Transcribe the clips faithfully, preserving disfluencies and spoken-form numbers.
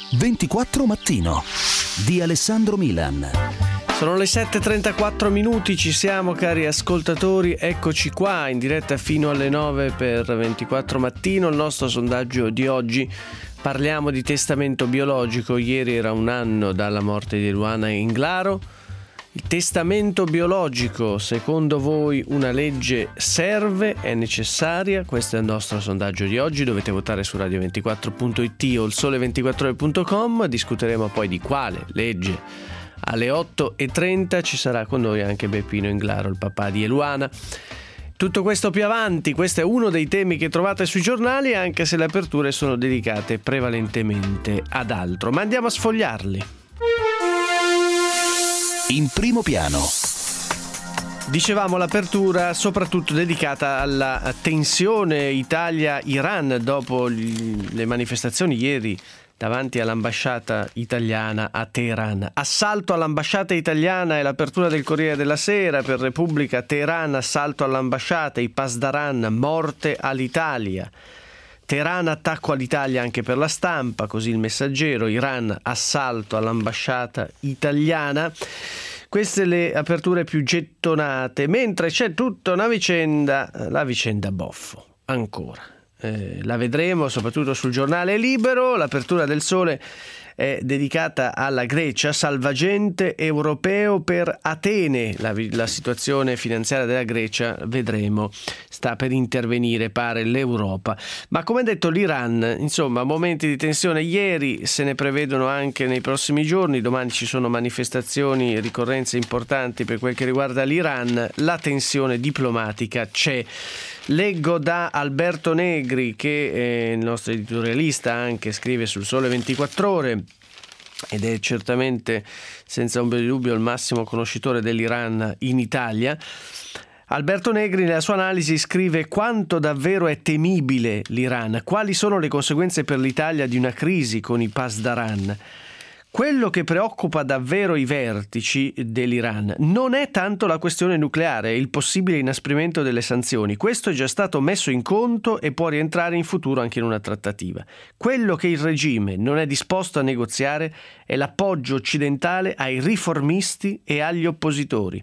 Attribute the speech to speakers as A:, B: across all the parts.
A: ventiquattro Mattino di Alessandro Milan.
B: Sono le sette e trentaquattro minuti, ci siamo cari ascoltatori, eccoci qua in diretta fino alle nove per ventiquattro Mattino. Il nostro sondaggio di oggi, parliamo di testamento biologico. Ieri era un anno dalla morte di Eluana Englaro. Il testamento biologico, secondo voi una legge serve? È necessaria? Questo è il nostro sondaggio di oggi. Dovete votare su radio ventiquattro punto it o il sole ventiquattro ore punto com. Discuteremo poi di quale legge. Alle otto e trenta ci sarà con noi anche Beppino Englaro, il papà di Eluana. Tutto questo più avanti. Questo è uno dei temi che trovate sui giornali, anche se le aperture sono dedicate prevalentemente ad altro. Ma andiamo a sfogliarli.
A: In primo piano.
B: Dicevamo l'apertura soprattutto dedicata alla tensione Italia-Iran dopo le manifestazioni ieri davanti all'ambasciata italiana a Teheran. Assalto all'ambasciata italiana e l'apertura del Corriere della Sera per Repubblica. Teheran, assalto all'ambasciata, i Pasdaran, morte all'Italia. Teheran, attacco all'Italia anche per la Stampa, così il Messaggero. Iran, assalto all'ambasciata italiana. Queste le aperture più gettonate, mentre c'è tutta una vicenda, la vicenda Boffo, ancora. Eh, la vedremo soprattutto sul giornale Libero. L'apertura del Sole è dedicata alla Grecia, salvagente europeo per Atene. La, la situazione finanziaria della Grecia, vedremo, sta per intervenire, pare, l'Europa. Ma come detto, l'Iran, insomma, momenti di tensione ieri, se ne prevedono anche nei prossimi giorni. Domani ci sono manifestazioni, ricorrenze importanti per quel che riguarda l'Iran. La tensione diplomatica c'è. Leggo da Alberto Negri, che è il nostro editorialista, anche scrive sul Sole ventiquattro Ore ed è certamente senza ombra di dubbio il massimo conoscitore dell'Iran in Italia. Alberto Negri nella sua analisi scrive: quanto davvero è temibile l'Iran, quali sono le conseguenze per l'Italia di una crisi con i Pasdaran. Quello che preoccupa davvero i vertici dell'Iran non è tanto la questione nucleare e il possibile inasprimento delle sanzioni. Questo è già stato messo in conto e può rientrare in futuro anche in una trattativa. Quello che il regime non è disposto a negoziare è l'appoggio occidentale ai riformisti e agli oppositori.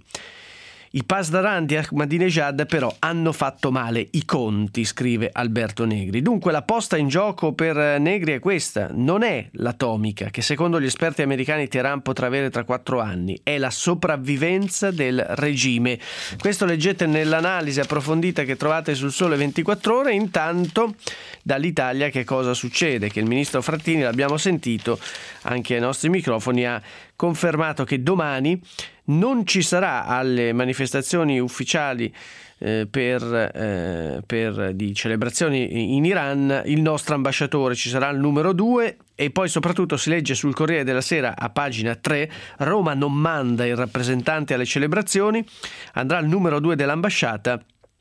B: I Pasdaran di Ahmadinejad però hanno fatto male i conti, scrive Alberto Negri. Dunque la posta in gioco per Negri è questa: non è l'atomica, che secondo gli esperti americani Teheran potrà avere tra quattro anni, è la sopravvivenza del regime. Questo leggete nell'analisi approfondita che trovate sul Sole ventiquattro Ore. Intanto dall'Italia che cosa succede? Che il ministro Frattini, l'abbiamo sentito anche ai nostri microfoni, ha confermato che domani non ci sarà alle manifestazioni ufficiali eh, per, eh, per di celebrazioni in Iran il nostro ambasciatore. Ci sarà il numero due. E poi soprattutto si legge sul Corriere della Sera a pagina tre: Roma non manda il rappresentante alle celebrazioni, andrà il numero due dell'ambasciata,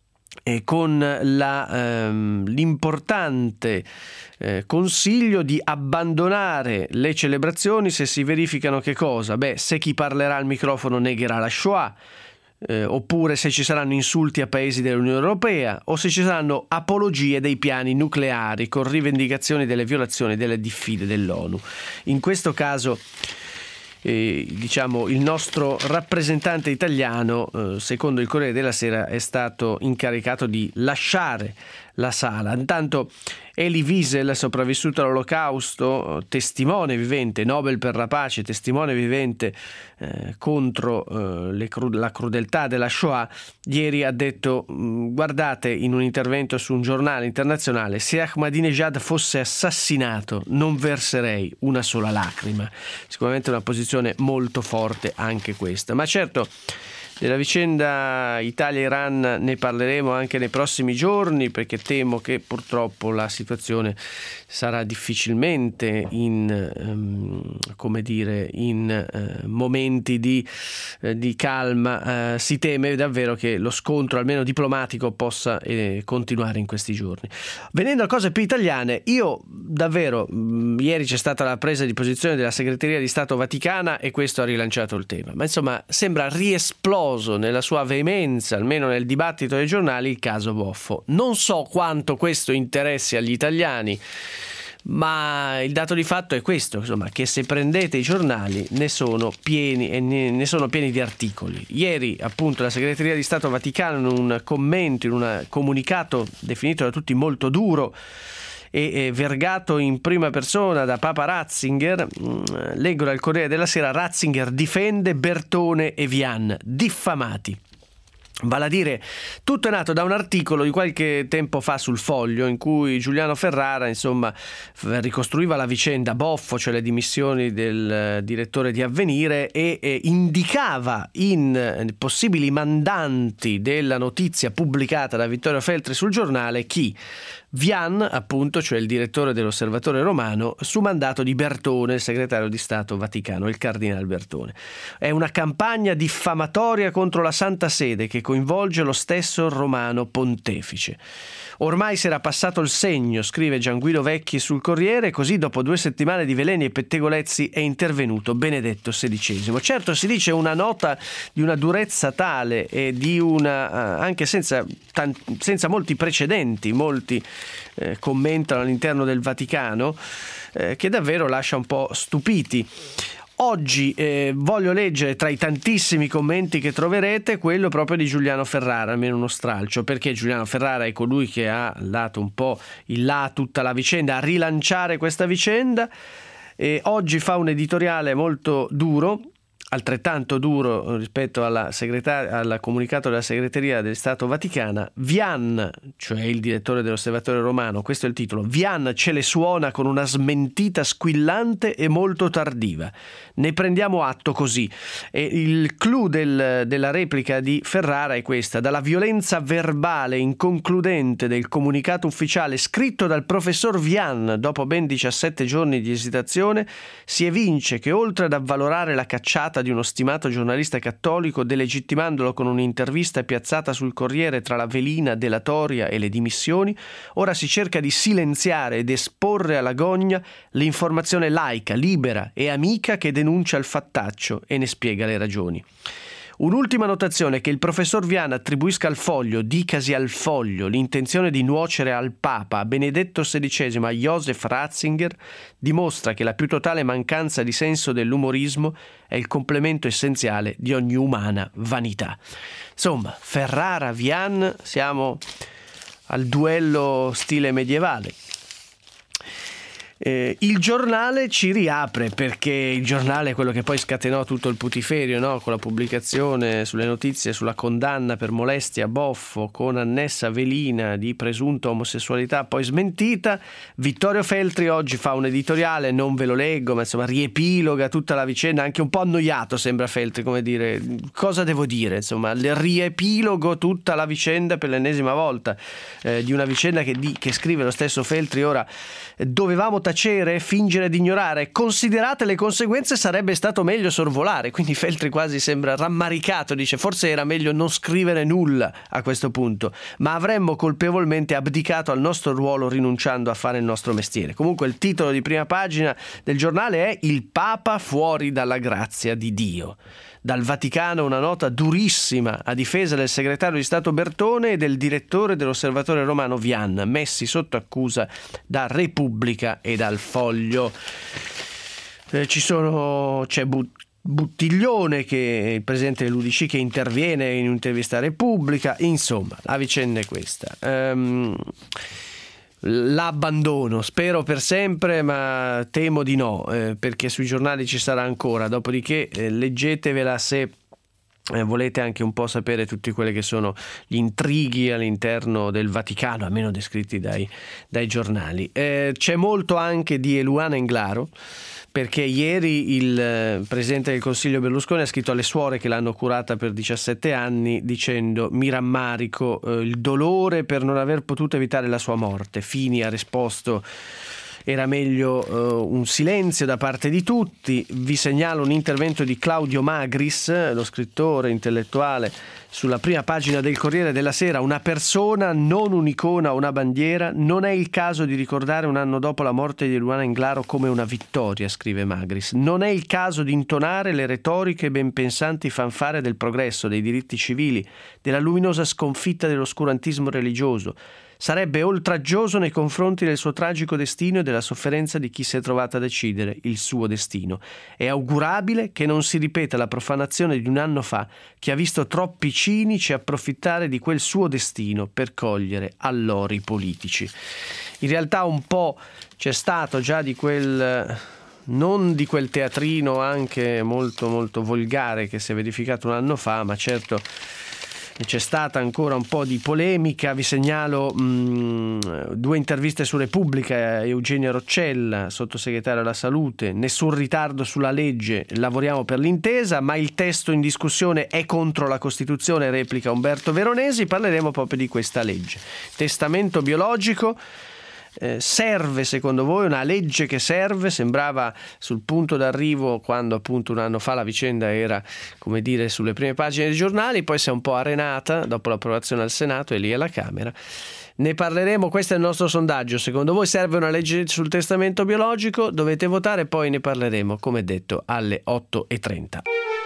B: e con la, ehm, l'importante eh, consiglio di abbandonare le celebrazioni se si verificano che cosa? Beh, se chi parlerà al microfono negherà la Shoah, eh, oppure se ci saranno insulti a paesi dell'Unione Europea, o se ci saranno apologie dei piani nucleari con rivendicazioni delle violazioni delle diffide dell'ONU. In questo caso Eh, diciamo il nostro rappresentante italiano, eh, secondo il Corriere della Sera, è stato incaricato di lasciare la sala. Intanto Elie Wiesel, sopravvissuto all'Olocausto, testimone vivente, Nobel per la pace, testimone vivente eh, contro eh, le cru- la crudeltà della Shoah, ieri ha detto: guardate, in un intervento su un giornale internazionale, se Ahmadinejad fosse assassinato non verserei una sola lacrima. Sicuramente una posizione molto forte anche questa. Ma certo, della vicenda Italia-Iran ne parleremo anche nei prossimi giorni, perché temo che purtroppo la situazione sarà difficilmente in, um, come dire, in uh, momenti di, uh, di calma. Uh, si teme davvero che lo scontro, almeno diplomatico, possa eh, continuare in questi giorni. Venendo a cose più italiane, io davvero, mh, ieri c'è stata la presa di posizione della Segreteria di Stato Vaticana e questo ha rilanciato il tema, ma insomma sembra riesploso nella sua veemenza, almeno nel dibattito dei giornali, il caso Boffo. Non so quanto questo interessi agli italiani, Ma il dato di fatto è questo, insomma, che se prendete i giornali ne sono pieni e ne, ne sono pieni di articoli. Ieri appunto la Segreteria di Stato Vaticano, in un commento, in un comunicato definito da tutti molto duro e, e vergato in prima persona da Papa Ratzinger, mh, leggo dal Corriere della Sera: Ratzinger difende Bertone e Vian, diffamati. Vale a dire, tutto è nato da un articolo di qualche tempo fa sul Foglio, in cui Giuliano Ferrara, insomma, ricostruiva la vicenda Boffo, cioè le dimissioni del direttore di Avvenire, e, e indicava in possibili mandanti della notizia pubblicata da Vittorio Feltri sul giornale chi? Vian, appunto, cioè il direttore dell'Osservatore Romano, su mandato di Bertone, il segretario di Stato Vaticano, il cardinale Bertone. È una campagna diffamatoria contro la Santa Sede che coinvolge lo stesso Romano Pontefice. Ormai si era passato il segno, scrive Gianguido Vecchi sul Corriere, così dopo due settimane di veleni e pettegolezzi è intervenuto Benedetto sedicesimo. Certo, si dice una nota di una durezza tale e di una, anche senza, senza molti precedenti, molti eh, commentano all'interno del Vaticano, eh, che davvero lascia un po' stupiti. Oggi eh, voglio leggere tra i tantissimi commenti che troverete quello proprio di Giuliano Ferrara, almeno uno stralcio, perché Giuliano Ferrara è colui che ha dato un po' il là a tutta la vicenda, a rilanciare questa vicenda, e oggi fa un editoriale molto duro, altrettanto duro rispetto alla segretar- al comunicato della Segreteria di Stato Vaticana. Vian, cioè il direttore dell'Osservatore Romano, questo è il titolo, Vian ce le suona con una smentita squillante e molto tardiva. Ne prendiamo atto così. E il clou del, della replica di Ferrara è questa: dalla violenza verbale inconcludente del comunicato ufficiale scritto dal professor Vian dopo ben diciassette giorni di esitazione, si evince che oltre ad avvalorare la cacciata di uno stimato giornalista cattolico, delegittimandolo con un'intervista piazzata sul Corriere tra la velina delatoria e le dimissioni, ora si cerca di silenziare ed esporre alla gogna l'informazione laica, libera e amica che denuncia il fattaccio e ne spiega le ragioni. Un'ultima notazione: che il professor Vian attribuisca al Foglio, dicasi al Foglio, l'intenzione di nuocere al Papa, a Benedetto sedicesimo, a Joseph Ratzinger, dimostra che la più totale mancanza di senso dell'umorismo è il complemento essenziale di ogni umana vanità. Insomma, Ferrara, Vian, siamo al duello stile medievale. Eh, il giornale ci riapre, perché il giornale è quello che poi scatenò tutto il putiferio, no? Con la pubblicazione sulle notizie sulla condanna per molestia a Boffo con annessa velina di presunta omosessualità poi smentita. Vittorio Feltri oggi fa un editoriale, non ve lo leggo, ma insomma riepiloga tutta la vicenda, anche un po' annoiato sembra Feltri, come dire, cosa devo dire, insomma riepilogo tutta la vicenda per l'ennesima volta, eh, di una vicenda che, di, che scrive lo stesso Feltri ora: dovevamo tacere, fingere di ignorare, considerate le conseguenze sarebbe stato meglio sorvolare. Quindi Feltri quasi sembra rammaricato, dice forse era meglio non scrivere nulla a questo punto, ma avremmo colpevolmente abdicato al nostro ruolo rinunciando a fare il nostro mestiere. Comunque il titolo di prima pagina del giornale è Il Papa fuori dalla grazia di Dio. Dal Vaticano una nota durissima a difesa del segretario di Stato Bertone e del direttore dell'Osservatore Romano Vian, messi sotto accusa da Repubblica e dal Foglio. Eh, ci sono, c'è But- Buttiglione, che è il presidente dell'U D C, che interviene in un'intervista a Repubblica. Insomma, la vicenda è questa. Um, L'abbandono, spero per sempre, ma temo di no, eh, perché sui giornali ci sarà ancora. Dopodiché eh, leggetevela se eh, volete anche un po' sapere tutti quelli che sono gli intrighi all'interno del Vaticano, almeno descritti dai, dai giornali. Eh, c'è molto anche di Eluana Englaro, perché ieri il presidente del Consiglio Berlusconi ha scritto alle suore che l'hanno curata per diciassette anni dicendo: mi rammarico, eh, il dolore per non aver potuto evitare la sua morte. Fini ha risposto: era meglio uh, un silenzio da parte di tutti. Vi segnalo un intervento di Claudio Magris, lo scrittore intellettuale, sulla prima pagina del Corriere della Sera: una persona, non un'icona o una bandiera. Non è il caso di ricordare un anno dopo la morte di Eluana Englaro come una vittoria, scrive Magris. Non è il caso di intonare le retoriche ben pensanti fanfare del progresso, dei diritti civili, della luminosa sconfitta dell'oscurantismo religioso. Sarebbe oltraggioso nei confronti del suo tragico destino e della sofferenza di chi si è trovato a decidere il suo destino. È augurabile che non si ripeta la profanazione di un anno fa che ha visto troppi cinici approfittare di quel suo destino per cogliere allori politici. In realtà un po' c'è stato già di quel... non di quel teatrino anche molto molto volgare che si è verificato un anno fa, ma certo c'è stata ancora un po' di polemica. Vi segnalo mh, due interviste su Repubblica. Eugenia Roccella, sottosegretario alla salute: nessun ritardo sulla legge, lavoriamo per l'intesa, ma il testo in discussione è contro la Costituzione, replica Umberto Veronesi. Parleremo proprio di questa legge. Testamento biologico. Eh, serve secondo voi una legge che serve? Sembrava sul punto d'arrivo quando appunto un anno fa la vicenda era, come dire, sulle prime pagine dei giornali, poi si è un po' arenata dopo l'approvazione al Senato e lì alla Camera. Ne parleremo, questo è il nostro sondaggio. Secondo voi serve una legge sul testamento biologico? Dovete votare, poi ne parleremo, come detto, alle otto e trenta.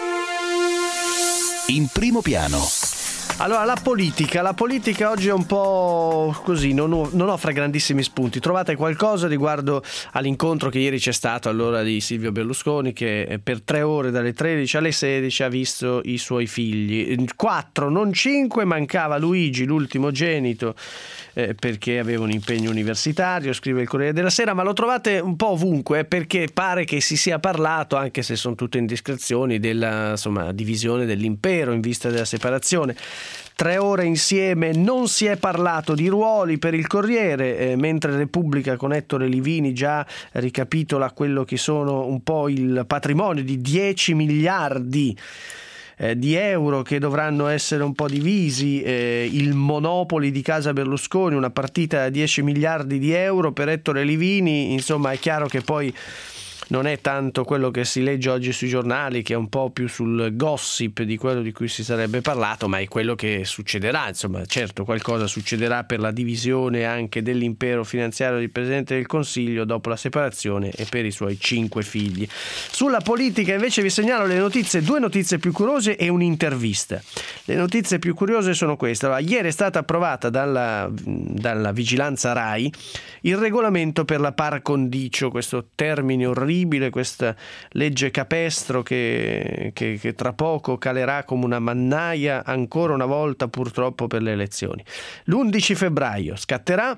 A: In primo piano.
B: Allora, la politica, la politica oggi è un po' così, non, non offre grandissimi spunti. Trovate qualcosa riguardo all'incontro che ieri c'è stato all'ora di Silvio Berlusconi, che per tre ore dalle tredici alle sedici ha visto i suoi figli, quattro, non cinque, mancava Luigi, l'ultimogenito, eh, perché aveva un impegno universitario, scrive il Corriere della Sera, ma lo trovate un po' ovunque, eh, perché pare che si sia parlato, anche se sono tutte indiscrezioni, della insomma, divisione dell'impero in vista della separazione. Tre ore insieme, non si è parlato di ruoli per il Corriere, eh, mentre Repubblica con Ettore Livini già ricapitola quello che sono un po' il patrimonio di dieci miliardi eh, di euro che dovranno essere un po' divisi, eh, il Monopoli di Casa Berlusconi, una partita da dieci miliardi di euro per Ettore Livini. Insomma, è chiaro che poi non è tanto quello che si legge oggi sui giornali, che è un po' più sul gossip di quello di cui si sarebbe parlato, ma è quello che succederà. Insomma, certo, qualcosa succederà per la divisione anche dell'impero finanziario del Presidente del Consiglio dopo la separazione e per i suoi cinque figli. Sulla politica invece vi segnalo le notizie, due notizie più curiose e un'intervista. Le notizie più curiose sono queste. Allora, ieri è stata approvata dalla, dalla vigilanza RAI il regolamento per la par condicio, questo termine orribile, questa legge capestro che, che, che tra poco calerà come una mannaia ancora una volta purtroppo per le elezioni. L'undici febbraio scatterà.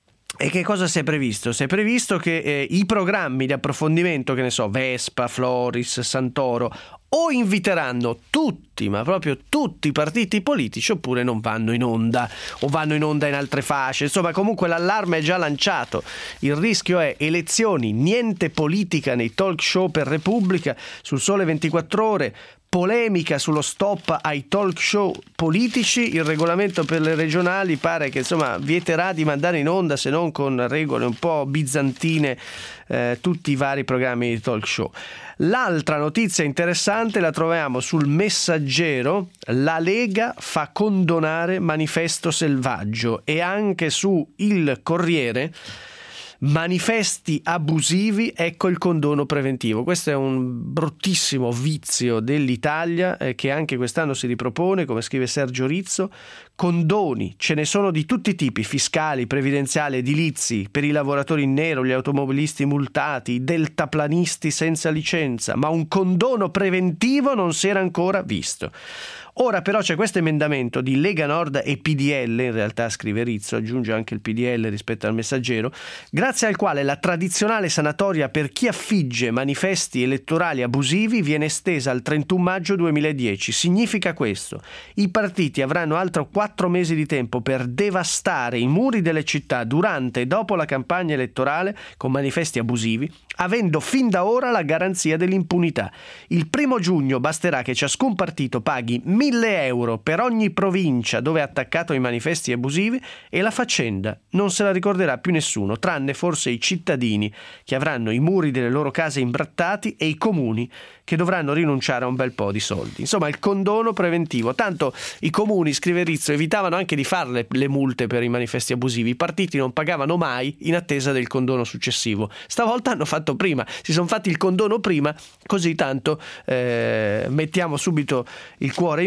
B: E che cosa si è previsto? Si è previsto che eh, i programmi di approfondimento, che ne so, Vespa, Floris, Santoro, o inviteranno tutti, ma proprio tutti i partiti politici, oppure non vanno in onda, o vanno in onda in altre fasce. Insomma, comunque l'allarme è già lanciato. Il rischio è elezioni, niente politica nei talk show per Repubblica, sul Sole ventiquattro Ore, polemica sullo stop ai talk show politici. Il regolamento per le regionali pare che insomma vieterà di mandare in onda, se non con regole un po' bizantine, eh, tutti i vari programmi di talk show. L'altra notizia interessante la troviamo sul Messaggero: la Lega fa condonare Manifesto Selvaggio, e anche su Il Corriere: manifesti abusivi, ecco il condono preventivo. Questo è un bruttissimo vizio dell'Italia eh, che anche quest'anno si ripropone, come scrive Sergio Rizzo. Condoni ce ne sono di tutti i tipi: fiscali, previdenziali, edilizi, per i lavoratori in nero, gli automobilisti multati, i deltaplanisti senza licenza, ma un condono preventivo non si era ancora visto. Ora però c'è questo emendamento di Lega Nord e P D L, in realtà scrive Rizzo, aggiunge anche il P D L rispetto al Messaggero, grazie al quale la tradizionale sanatoria per chi affigge manifesti elettorali abusivi viene estesa al trentuno maggio duemiladieci. Significa questo: i partiti avranno altro quattro mesi di tempo per devastare i muri delle città durante e dopo la campagna elettorale con manifesti abusivi, avendo fin da ora la garanzia dell'impunità. Il primo giugno basterà che ciascun partito paghi mille euro per ogni provincia dove ha attaccato i manifesti abusivi e la faccenda non se la ricorderà più nessuno, tranne forse i cittadini che avranno i muri delle loro case imbrattati e i comuni che dovranno rinunciare a un bel po' di soldi. Insomma, il condono preventivo. Tanto i comuni, scrive Rizzo, evitavano anche di farle le multe per i manifesti abusivi. I partiti non pagavano mai in attesa del condono successivo. Stavolta hanno fatto prima, si sono fatti il condono prima, così tanto eh, mettiamo subito il cuore in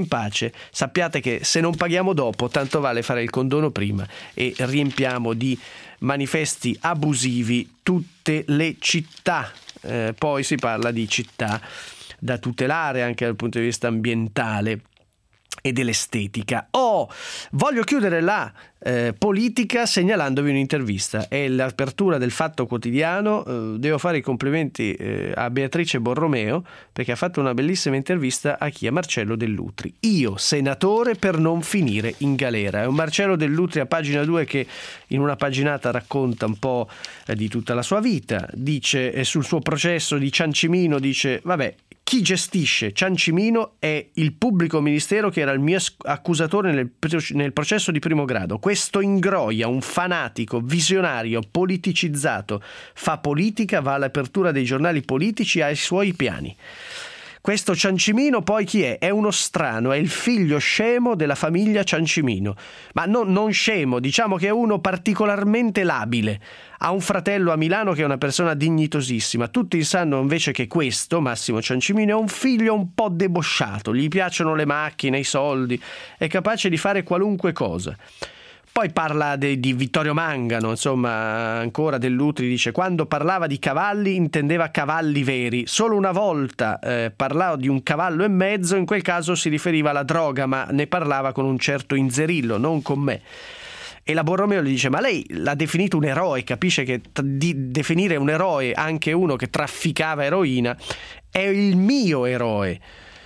B: in pace, sappiate che se non paghiamo dopo tanto vale fare il condono prima e riempiamo di manifesti abusivi tutte le città. Eh, poi si parla di città da tutelare anche dal punto di vista ambientale e dell'estetica. Oh, voglio chiudere la eh, politica segnalandovi un'intervista. È l'apertura del Fatto Quotidiano. Eh, devo fare i complimenti eh, a Beatrice Borromeo perché ha fatto una bellissima intervista a chi? A Marcello Dell'Utri. Io, senatore per non finire in galera. È un Marcello Dell'Utri a pagina due che in una paginata racconta un po' eh, di tutta la sua vita. Dice eh, sul suo processo di Ciancimino, dice vabbè, chi gestisce Ciancimino è il pubblico ministero che era il mio accusatore nel, nel processo di primo grado. Questo ingroia, un fanatico, visionario, politicizzato, fa politica, va all'apertura dei giornali politici, ha i suoi piani. Questo Ciancimino poi chi è? È uno strano, è il figlio scemo della famiglia Ciancimino, ma no, non scemo, diciamo che è uno particolarmente labile. Ha un fratello a Milano che è una persona dignitosissima. Tutti sanno invece che questo, Massimo Ciancimino, è un figlio un po' debosciato, gli piacciono le macchine, i soldi, è capace di fare qualunque cosa. Poi parla de, di Vittorio Mangano, insomma, ancora Dell'Utri dice quando parlava di cavalli intendeva cavalli veri. Solo una volta eh, parlava di un cavallo e mezzo, in quel caso si riferiva alla droga, ma ne parlava con un certo Inzerillo, non con me. E la Borromeo gli dice ma lei l'ha definito un eroe, capisce che t- di definire un eroe anche uno che trafficava eroina è il mio eroe.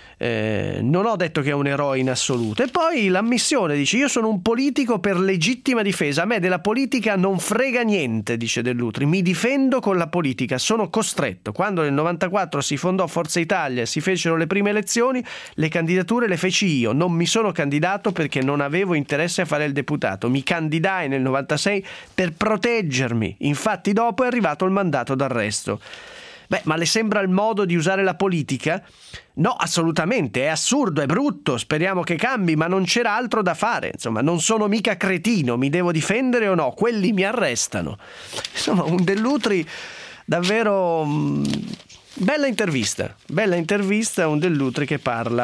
B: Eh, non ho detto che è un eroe in assoluto. E poi l'ammissione, dice io sono un politico per legittima difesa, a me della politica non frega niente, dice Dell'Utri, mi difendo con la politica, sono costretto. Quando nel novantaquattro si fondò Forza Italia e si fecero le prime elezioni, le candidature le feci io, non mi sono candidato perché non avevo interesse a fare il deputato, mi candidai nel novantasei per proteggermi, infatti dopo è arrivato il mandato d'arresto. Beh, ma le sembra il modo di usare la politica? No, assolutamente, è assurdo, è brutto, speriamo che cambi, ma non c'era altro da fare. Insomma, non sono mica cretino, mi devo difendere o no? Quelli mi arrestano. Insomma, un Dell'Utri davvero... Mh, bella intervista, bella intervista, un Dell'Utri che parla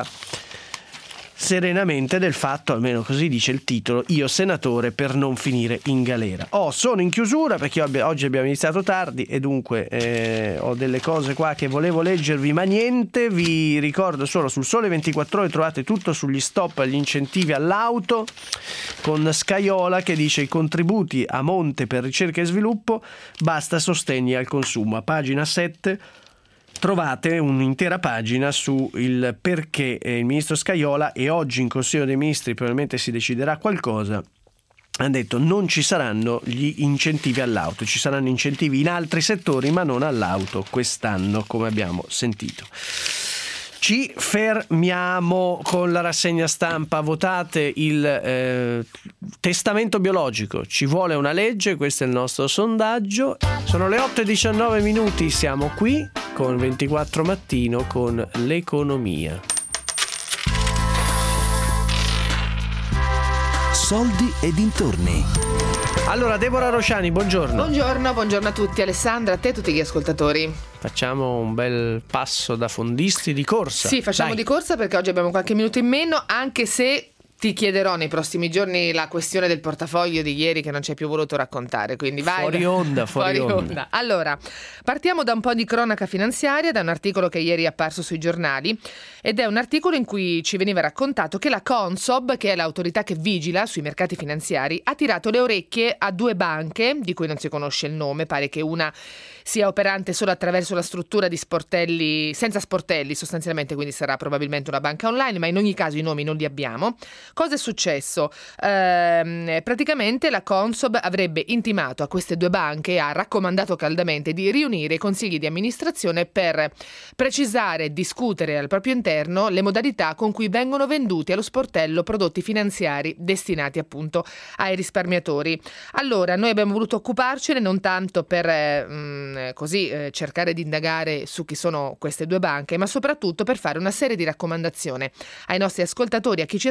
B: serenamente del fatto, almeno così dice il titolo, io senatore per non finire in galera. Oh, sono in chiusura perché oggi abbiamo iniziato tardi e dunque eh, ho delle cose qua che volevo leggervi ma niente, vi ricordo solo sul Sole ventiquattro Ore trovate tutto sugli stop agli incentivi all'auto con Scaiola che dice i contributi a monte per ricerca e sviluppo, basta sostegni al consumo. A pagina sette trovate un'intera pagina su il perché il ministro Scaiola, e oggi in Consiglio dei Ministri probabilmente si deciderà qualcosa, ha detto non ci saranno gli incentivi all'auto, ci saranno incentivi in altri settori ma non all'auto quest'anno, come abbiamo sentito. Ci fermiamo con la rassegna stampa. Votate il eh, testamento biologico, ci vuole una legge, questo è il nostro sondaggio. Sono le otto e diciannove minuti, siamo qui con ventiquattro Mattino con l'economia.
A: Soldi e dintorni.
B: Allora, Deborah Rosciani, buongiorno.
C: Buongiorno, buongiorno a tutti, Alessandra, a te e a tutti gli ascoltatori.
B: Facciamo un bel passo da fondisti di corsa.
C: Sì, facciamo
B: Dai.
C: di corsa perché oggi abbiamo qualche minuto in meno, anche se ti chiederò nei prossimi giorni la questione del portafoglio di ieri che non ci hai più voluto raccontare, quindi vai.
B: Fuori onda, fuori,
C: fuori
B: onda.
C: onda. Allora, partiamo da un po' di cronaca finanziaria, da un articolo che ieri è apparso sui giornali, ed è un articolo in cui ci veniva raccontato che la Consob, che è l'autorità che vigila sui mercati finanziari, ha tirato le orecchie a due banche, di cui non si conosce il nome, pare che una sia operante solo attraverso la struttura di sportelli, senza sportelli sostanzialmente, quindi sarà probabilmente una banca online, ma in ogni caso i nomi non li abbiamo. Cosa è successo? Ehm, praticamente la Consob avrebbe intimato a queste due banche e ha raccomandato caldamente di riunire i consigli di amministrazione per precisare e discutere al proprio interno le modalità con cui vengono venduti allo sportello prodotti finanziari destinati appunto ai risparmiatori. Allora, noi abbiamo voluto occuparcene non tanto per eh, mh, così eh, cercare di indagare su chi sono queste due banche, ma soprattutto per fare una serie di raccomandazioni ai nostri ascoltatori, a chi ci ascolta,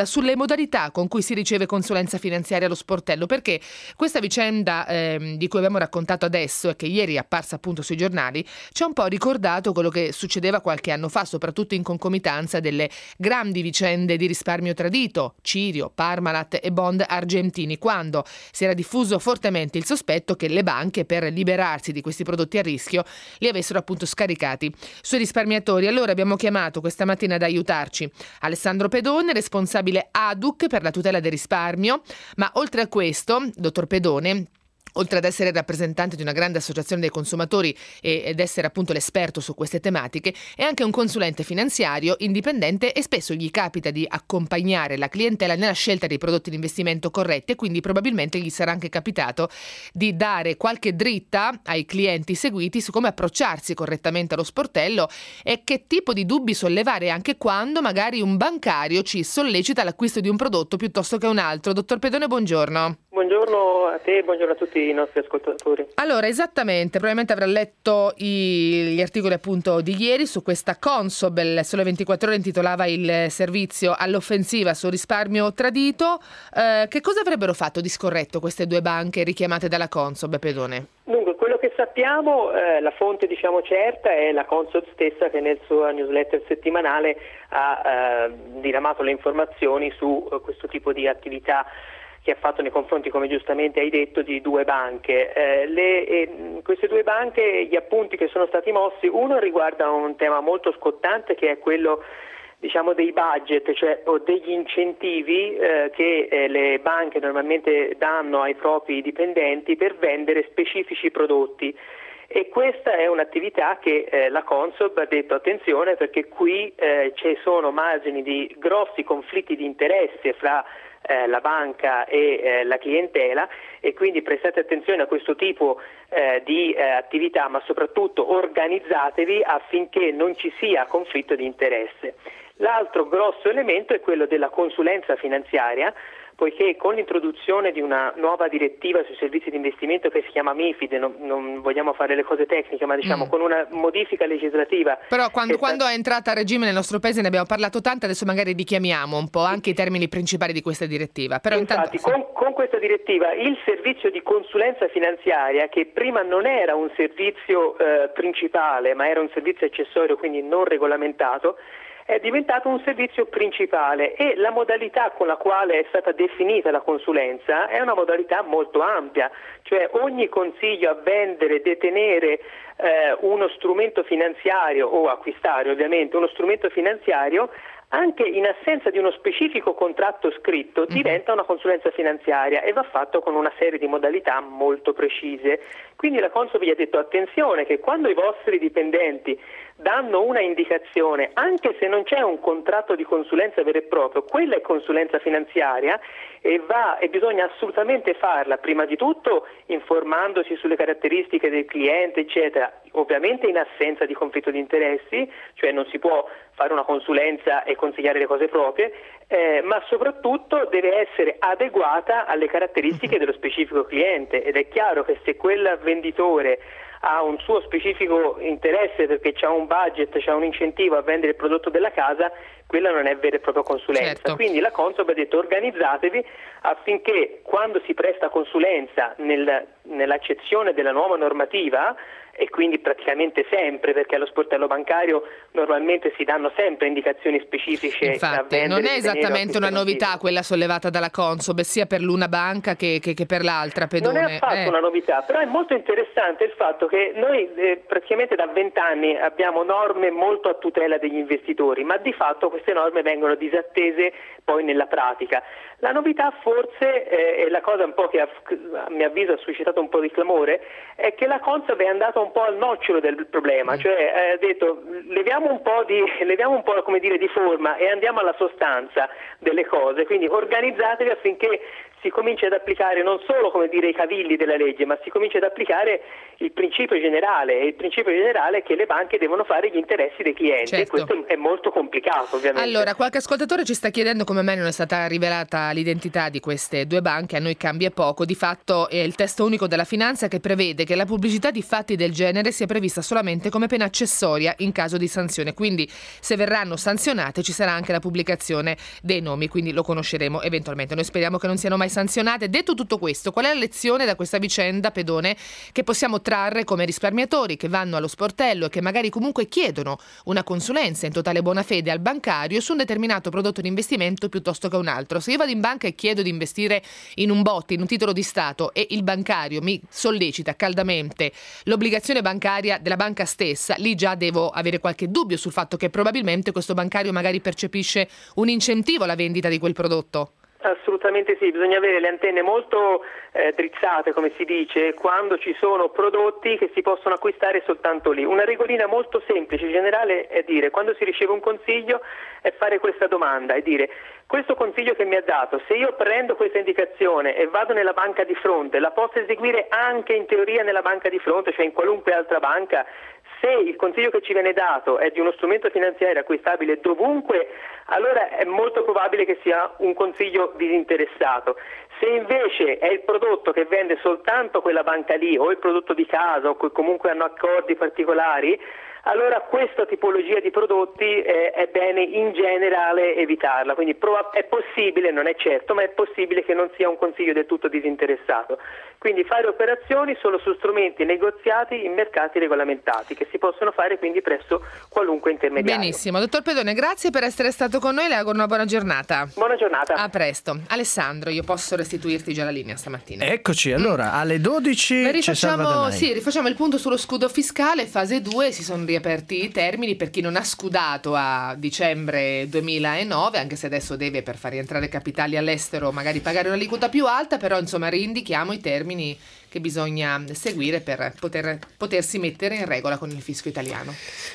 C: sulle modalità con cui si riceve consulenza finanziaria allo sportello, perché questa vicenda eh, di cui abbiamo raccontato adesso e che ieri è apparsa appunto sui giornali ci ha un po' ricordato quello che succedeva qualche anno fa, soprattutto in concomitanza delle grandi vicende di risparmio tradito, Cirio, Parmalat e bond argentini, quando si era diffuso fortemente il sospetto che le banche, per liberarsi di questi prodotti a rischio, li avessero appunto scaricati sui risparmiatori. Allora abbiamo chiamato questa mattina ad aiutarci Alessandro Pedone, responsabile A D U C per la tutela del risparmio, ma oltre a questo, dottor Pedone, oltre ad essere rappresentante di una grande associazione dei consumatori ed essere appunto l'esperto su queste tematiche, è anche un consulente finanziario indipendente e spesso gli capita di accompagnare la clientela nella scelta dei prodotti di investimento corretti, e quindi probabilmente gli sarà anche capitato di dare qualche dritta ai clienti seguiti su come approcciarsi correttamente allo sportello e che tipo di dubbi sollevare anche quando magari un bancario ci sollecita l'acquisto di un prodotto piuttosto che un altro. Dottor Pedone, buongiorno.
D: Buongiorno a te e buongiorno a tutti i nostri ascoltatori.
C: Allora, esattamente, probabilmente avrà letto i, gli articoli appunto di ieri su questa Consob. Il Sole ventiquattro Ore intitolava il servizio all'offensiva sul risparmio tradito. Eh, che cosa avrebbero fatto di scorretto queste due banche richiamate dalla Consob, Pedone?
D: Dunque, quello che sappiamo, eh, la fonte diciamo certa è la Consob stessa, che nel suo newsletter settimanale ha eh, diramato le informazioni su eh, questo tipo di attività che ha fatto nei confronti, come giustamente hai detto, di due banche. Eh, le, eh, queste due banche, gli appunti che sono stati mossi, uno riguarda un tema molto scottante, che è quello diciamo dei budget, cioè o degli incentivi eh, che eh, le banche normalmente danno ai propri dipendenti per vendere specifici prodotti. E questa è un'attività che eh, la Consob ha detto attenzione, perché qui eh, ci sono margini di grossi conflitti di interesse fra eh, la banca e eh, la clientela, e quindi prestate attenzione a questo tipo eh, di eh, attività, ma soprattutto organizzatevi affinché non ci sia conflitto di interesse. L'altro grosso elemento è quello della consulenza finanziaria, poiché con l'introduzione di una nuova direttiva sui servizi di investimento che si chiama MiFID, non, non vogliamo fare le cose tecniche, ma diciamo mm. con una modifica legislativa.
C: Però quando,
D: sta...
C: quando è entrata a regime nel nostro paese ne abbiamo parlato tanto, adesso magari richiamiamo un po' anche i termini principali di questa direttiva. Però
D: Infatti,
C: intanto...
D: con, con questa direttiva il servizio di consulenza finanziaria, che prima non era un servizio eh, principale, ma era un servizio accessorio, quindi non regolamentato, è diventato un servizio principale, e la modalità con la quale è stata definita la consulenza è una modalità molto ampia, cioè ogni consiglio a vendere, detenere eh, uno strumento finanziario o acquistare ovviamente uno strumento finanziario, anche in assenza di uno specifico contratto scritto, diventa una consulenza finanziaria e va fatto con una serie di modalità molto precise. Quindi la Consob vi ha detto attenzione che quando i vostri dipendenti danno una indicazione, anche se non c'è un contratto di consulenza vero e proprio, quella è consulenza finanziaria, e va e bisogna assolutamente farla prima di tutto informandosi sulle caratteristiche del cliente, eccetera, ovviamente in assenza di conflitto di interessi, cioè non si può fare una consulenza e consigliare le cose proprie, eh, ma soprattutto deve essere adeguata alle caratteristiche dello specifico cliente, ed è chiaro che se quel venditore ha un suo specifico interesse perché c'ha un budget, c'ha un incentivo a vendere il prodotto della casa, quella non è vera e propria consulenza.
C: Certo.
D: Quindi la Consob ha detto organizzatevi affinché quando si presta consulenza nel, nell'accezione della nuova normativa, e quindi praticamente sempre, perché allo sportello bancario normalmente si danno sempre indicazioni specifiche.
C: Infatti, non è esattamente una novità quella sollevata dalla Consob, sia per l'una banca che, che, che per l'altra, Pedone.
D: Non è affatto
C: eh.
D: una novità, però è molto interessante il fatto che noi eh, praticamente da vent'anni abbiamo norme molto a tutela degli investitori, ma di fatto queste norme vengono disattese poi nella pratica. La novità forse, eh, e la cosa un po' che a, a mio avviso ha suscitato un po' di clamore, è che la Consob è andata un po' al nocciolo del problema, cioè ha eh, detto leviamo un po' di leviamo un po' come dire di forma e andiamo alla sostanza delle cose, quindi organizzatevi affinché si comincia ad applicare non solo come dire i cavilli della legge, ma si comincia ad applicare il principio generale, e il principio generale è che le banche devono fare gli interessi dei clienti,
C: certo.
D: E questo è molto complicato, ovviamente.
C: Allora, qualche ascoltatore ci sta chiedendo come mai non è stata rivelata l'identità di queste due banche. A noi cambia poco. Di fatto è il testo unico della finanza che prevede che la pubblicità di fatti del genere sia prevista solamente come pena accessoria in caso di sanzione. Quindi se verranno sanzionate ci sarà anche la pubblicazione dei nomi, quindi lo conosceremo eventualmente. Noi speriamo che non siano mai sanzionate. Detto tutto questo, qual è la lezione da questa vicenda, Pedone, che possiamo trarre come risparmiatori che vanno allo sportello e che magari comunque chiedono una consulenza in totale buona fede al bancario su un determinato prodotto di investimento piuttosto che un altro? Se io vado in banca e chiedo di investire in un bot, in un titolo di Stato, e il bancario mi sollecita caldamente l'obbligazione bancaria della banca stessa, lì già devo avere qualche dubbio sul fatto che probabilmente questo bancario magari percepisce un incentivo alla vendita di quel prodotto.
D: Assolutamente sì, bisogna avere le antenne molto eh, drizzate, come si dice, quando ci sono prodotti che si possono acquistare soltanto lì. Una regolina molto semplice, generale, è dire, quando si riceve un consiglio, è fare questa domanda e dire: questo consiglio che mi ha dato, se io prendo questa indicazione e vado nella banca di fronte, la posso eseguire anche in teoria nella banca di fronte, cioè in qualunque altra banca? Se il consiglio che ci viene dato è di uno strumento finanziario acquistabile dovunque, allora è molto probabile che sia un consiglio disinteressato. Se invece è il prodotto che vende soltanto quella banca lì, o il prodotto di casa, o comunque hanno accordi particolari, allora questa tipologia di prodotti eh, è bene in generale evitarla. Quindi proba- è possibile, non è certo, ma è possibile che non sia un consiglio del tutto disinteressato. Quindi fare operazioni solo su strumenti negoziati in mercati regolamentati, che si possono fare quindi presso qualunque intermediario.
C: Benissimo, dottor Pedone, grazie per essere stato con noi, le auguro una buona giornata.
D: Buona giornata.
C: A presto. Alessandro, io posso restituirti già la linea stamattina.
B: Eccoci, allora alle dodici
C: Beh,
B: c'è Salva
C: rifacciamo,
B: Danai.
C: sì, rifacciamo il punto sullo scudo fiscale, fase due, si sono riaperti i termini per chi non ha scudato a dicembre duemilanove, anche se adesso deve, per far rientrare capitali all'estero, magari pagare un'aliquota più alta, però insomma rindichiamo i termini che bisogna seguire per poter, potersi mettere in regola con il fisco italiano.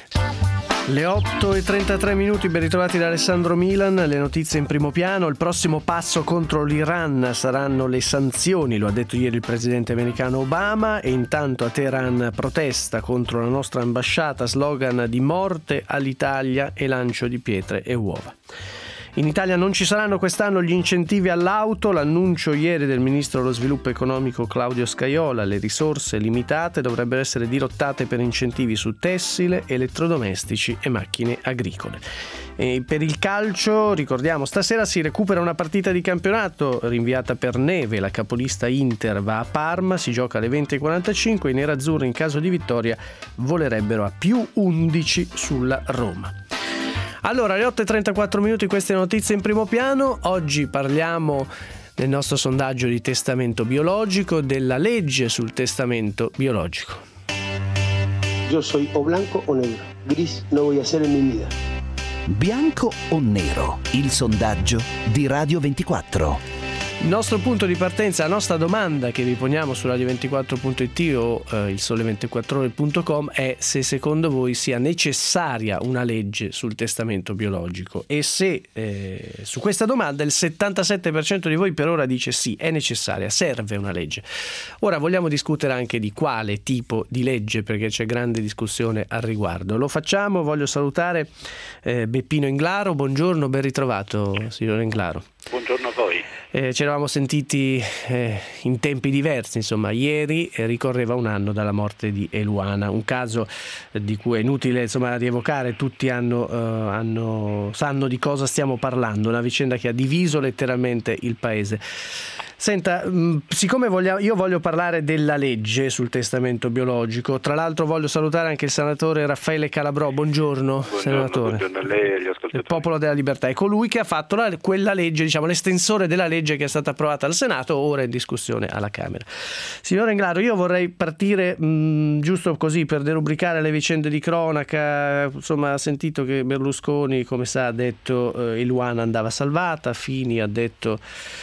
B: Le otto e trentatré minuti, ben ritrovati da Alessandro Milan. Le notizie in primo piano. Il prossimo passo contro l'Iran saranno le sanzioni, lo ha detto ieri il presidente americano Obama, e intanto a Teheran protesta contro la nostra ambasciata, slogan di morte all'Italia e lancio di pietre e uova. In Italia non ci saranno quest'anno gli incentivi all'auto, l'annuncio ieri del ministro dello sviluppo economico Claudio Scajola: le risorse limitate dovrebbero essere dirottate per incentivi su tessile, elettrodomestici e macchine agricole. E per il calcio, ricordiamo, stasera si recupera una partita di campionato rinviata per neve, la capolista Inter va a Parma, si gioca alle venti e quarantacinque, i nerazzurri in caso di vittoria volerebbero a più undici sulla Roma. Allora, alle otto e trentaquattro minuti, queste notizie in primo piano. Oggi parliamo nel nostro sondaggio di testamento biologico della legge sul testamento biologico.
E: Yo soy o blanco o negro. Gris no voy a ser en mi vida.
A: Bianco o nero? Il sondaggio di Radio ventiquattro.
B: Il nostro punto di partenza, la nostra domanda che vi poniamo su radio ventiquattro punto it o eh, il sole ventiquattro ore punto com è se secondo voi sia necessaria una legge sul testamento biologico, e se eh, su questa domanda il settantasette per cento di voi per ora dice sì, è necessaria, serve una legge. Ora vogliamo discutere anche di quale tipo di legge, perché c'è grande discussione al riguardo. Lo facciamo, voglio salutare eh, Beppino Englaro. Buongiorno, ben ritrovato signor Englaro.
F: Buongiorno a voi.
B: Eh, ci eravamo sentiti eh, in tempi diversi, insomma ieri eh, ricorreva un anno dalla morte di Eluana, un caso eh, di cui è inutile insomma rievocare, tutti hanno, eh, hanno, sanno di cosa stiamo parlando, una vicenda che ha diviso letteralmente il paese. Senta, mh, siccome vogliamo, io voglio parlare della legge sul testamento biologico, tra l'altro voglio salutare anche il senatore Raffaele Calabrò. Buongiorno,
F: buongiorno
B: senatore.
F: Buongiorno a lei e agli ascoltatori.
B: Il Popolo della Libertà, è colui che ha fatto la, quella legge, diciamo l'estensore della legge che è stata approvata al Senato, ora in discussione alla Camera. Signor Englaro, io vorrei partire mh, giusto così per derubricare le vicende di cronaca. Insomma, ha sentito che Berlusconi, come sa, ha detto eh, Eluana andava salvata, Fini ha detto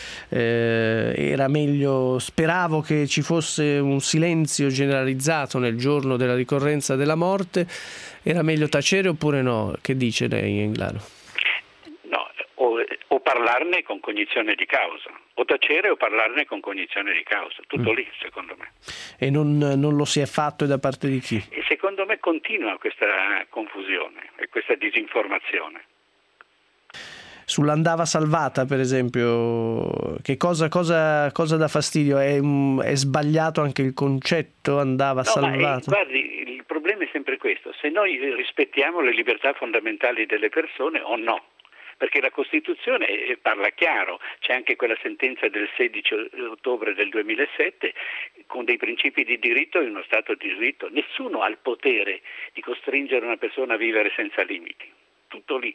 B: Eh, era meglio, speravo che ci fosse un silenzio generalizzato nel giorno della ricorrenza della morte, era meglio tacere oppure no? Che dice lei, Englaro?
F: No, o, o parlarne con cognizione di causa, o tacere o parlarne con cognizione di causa, tutto mm. lì secondo me.
B: E non, non lo si è fatto, e da parte di chi?
F: E secondo me continua questa confusione e questa disinformazione.
B: Sull'andava salvata, per esempio, che cosa, cosa, cosa dà fastidio? È, è sbagliato anche il concetto andava
F: no,
B: salvata?
F: Ma è, guardi, il problema è sempre questo: se noi rispettiamo le libertà fondamentali delle persone o no. Perché la Costituzione parla chiaro, c'è anche quella sentenza del sedici ottobre del duemilasette con dei principi di diritto in uno Stato di diritto. Nessuno ha il potere di costringere una persona a vivere senza limiti, tutto lì.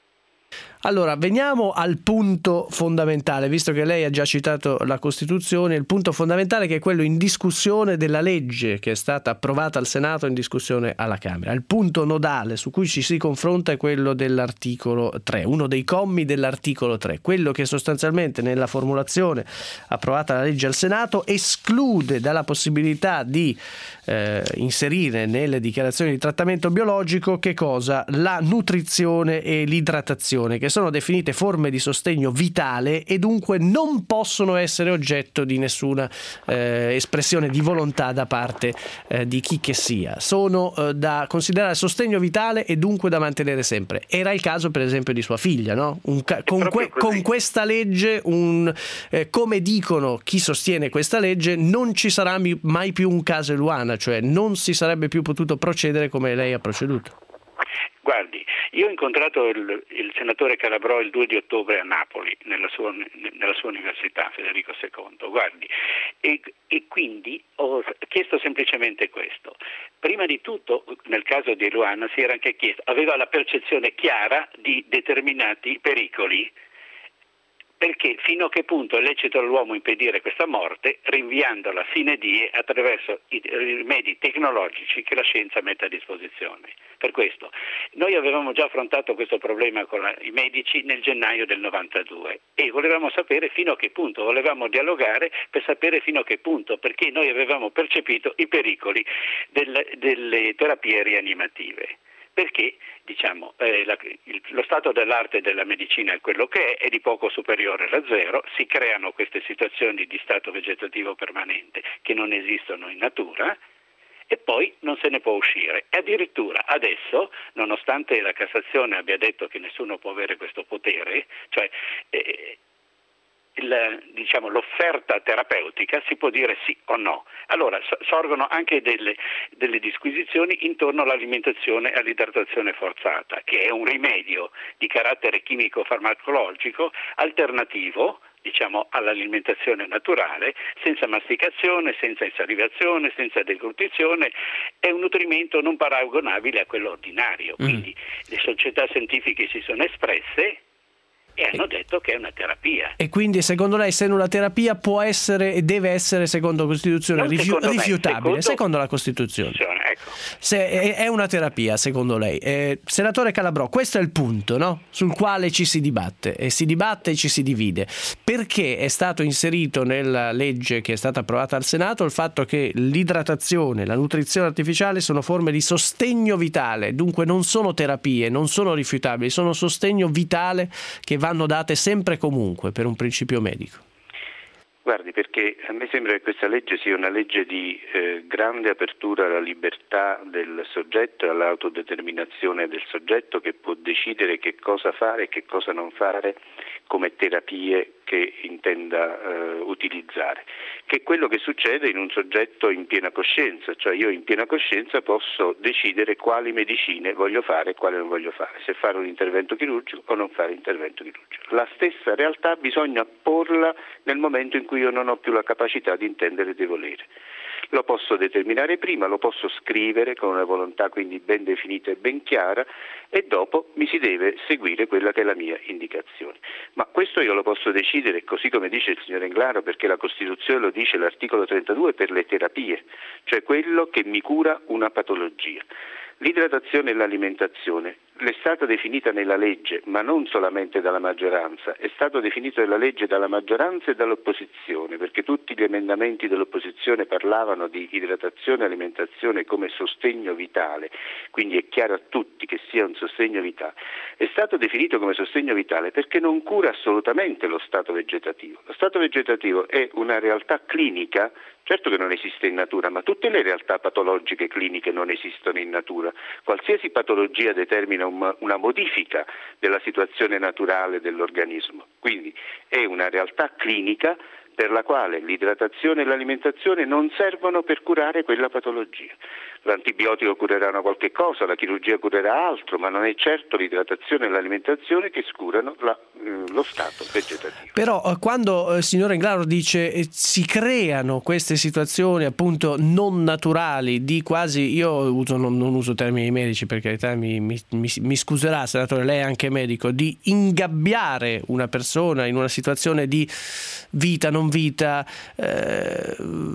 B: Allora, veniamo al punto fondamentale, visto che lei ha già citato la Costituzione, il punto fondamentale che è quello in discussione della legge che è stata approvata al Senato, in discussione alla Camera. Il punto nodale su cui ci si confronta è quello dell'articolo tre, uno dei commi dell'articolo tre, quello che sostanzialmente nella formulazione approvata la legge al Senato esclude dalla possibilità di eh, inserire nelle dichiarazioni di trattamento biologico che cosa? La nutrizione e l'idratazione, che sono definite forme di sostegno vitale e dunque non possono essere oggetto di nessuna eh, espressione di volontà da parte eh, di chi che sia. Sono eh, da considerare sostegno vitale e dunque da mantenere sempre. Era il caso per esempio di sua figlia, no? Un ca- con, que- con questa legge, un, eh, come dicono chi sostiene questa legge, non ci sarà mi- mai più un caso Eluana, cioè non si sarebbe più potuto procedere come lei ha proceduto.
F: Guardi, io ho incontrato il, il senatore Calabrò il due di ottobre a Napoli, nella sua, nella sua università, Federico secondo, guardi, e, e quindi ho chiesto semplicemente questo. Prima di tutto, nel caso di Eluana, si era anche chiesto, aveva la percezione chiara di determinati pericoli, perché fino a che punto è lecito all'uomo impedire questa morte, rinviandola sine die attraverso i rimedi tecnologici che la scienza mette a disposizione. Per questo, noi avevamo già affrontato questo problema con la, i medici nel gennaio del novantadue e volevamo sapere fino a che punto, volevamo dialogare per sapere fino a che punto, perché noi avevamo percepito i pericoli del, delle terapie rianimative. Perché diciamo, eh, la, il, lo stato dell'arte della medicina è quello che è, è di poco superiore alla zero, si creano queste situazioni di stato vegetativo permanente che non esistono in natura e poi non se ne può uscire. E addirittura adesso, nonostante la Cassazione abbia detto che nessuno può avere questo potere, cioè eh, il, diciamo, l'offerta terapeutica si può dire sì o no. Allora sorgono anche delle, delle disquisizioni intorno all'alimentazione e all'idratazione forzata, che è un rimedio di carattere chimico-farmacologico alternativo, diciamo, all'alimentazione naturale, senza masticazione, senza insalivazione, senza deglutizione, è un nutrimento non paragonabile a quello ordinario. Mm. Quindi le società scientifiche si sono espresse e hanno detto che è una terapia.
B: E quindi secondo lei, essendo una terapia, può essere e deve essere, secondo la Costituzione, rifiu- secondo rifiutabile? Me, secondo, secondo la Costituzione.
F: Ecco.
B: Se è, è una terapia, secondo lei. Eh, senatore Calabrò, questo è il punto, no? Sul quale ci si dibatte. E si dibatte e ci si divide. Perché è stato inserito nella legge che è stata approvata al Senato il fatto che l'idratazione, la nutrizione artificiale sono forme di sostegno vitale, dunque non sono terapie, non sono rifiutabili, sono sostegno vitale che vanno date sempre e comunque per un principio medico?
G: Guardi, perché a me sembra che questa legge sia una legge di eh, grande apertura alla libertà del soggetto e all'autodeterminazione del soggetto, che può decidere che cosa fare e che cosa non fare come terapie che intenda eh, utilizzare, che è quello che succede in un soggetto in piena coscienza, cioè io in piena coscienza posso decidere quali medicine voglio fare e quali non voglio fare, se fare un intervento chirurgico o non fare intervento chirurgico. La stessa realtà bisogna porla nel momento in cui io non ho più la capacità di intendere e di volere. Lo posso determinare prima, lo posso scrivere con una volontà quindi ben definita e ben chiara, e dopo mi si deve seguire quella che è la mia indicazione. Ma questo io lo posso decidere, così come dice il signor Englaro, perché la Costituzione lo dice, l'articolo trentadue, per le terapie, cioè quello che mi cura una patologia. L'idratazione e l'alimentazione è stata definita nella legge, ma non solamente dalla maggioranza, è stato definito nella legge dalla maggioranza e dall'opposizione, perché tutti gli emendamenti dell'opposizione parlavano di idratazione e alimentazione come sostegno vitale, quindi è chiaro a tutti che sia un sostegno vitale. È stato definito come sostegno vitale perché non cura assolutamente lo stato vegetativo. Lo stato vegetativo è una realtà clinica. Certo che non esiste in natura, ma tutte le realtà patologiche cliniche non esistono in natura. Qualsiasi patologia determina un, una modifica della situazione naturale dell'organismo. Quindi è una realtà clinica per la quale l'idratazione e l'alimentazione non servono per curare quella patologia. L'antibiotico curerà una qualche cosa, la chirurgia curerà altro, ma non è certo l'idratazione e l'alimentazione che scurano la, eh, lo stato vegetativo.
B: Però eh, quando il eh, signor Englaro dice eh, si creano queste situazioni appunto non naturali, di quasi, io uso, non, non uso termini medici per carità, mi, mi, mi, mi scuserà senatore, lei è anche medico, di ingabbiare una persona in una situazione di vita, non vita, eh,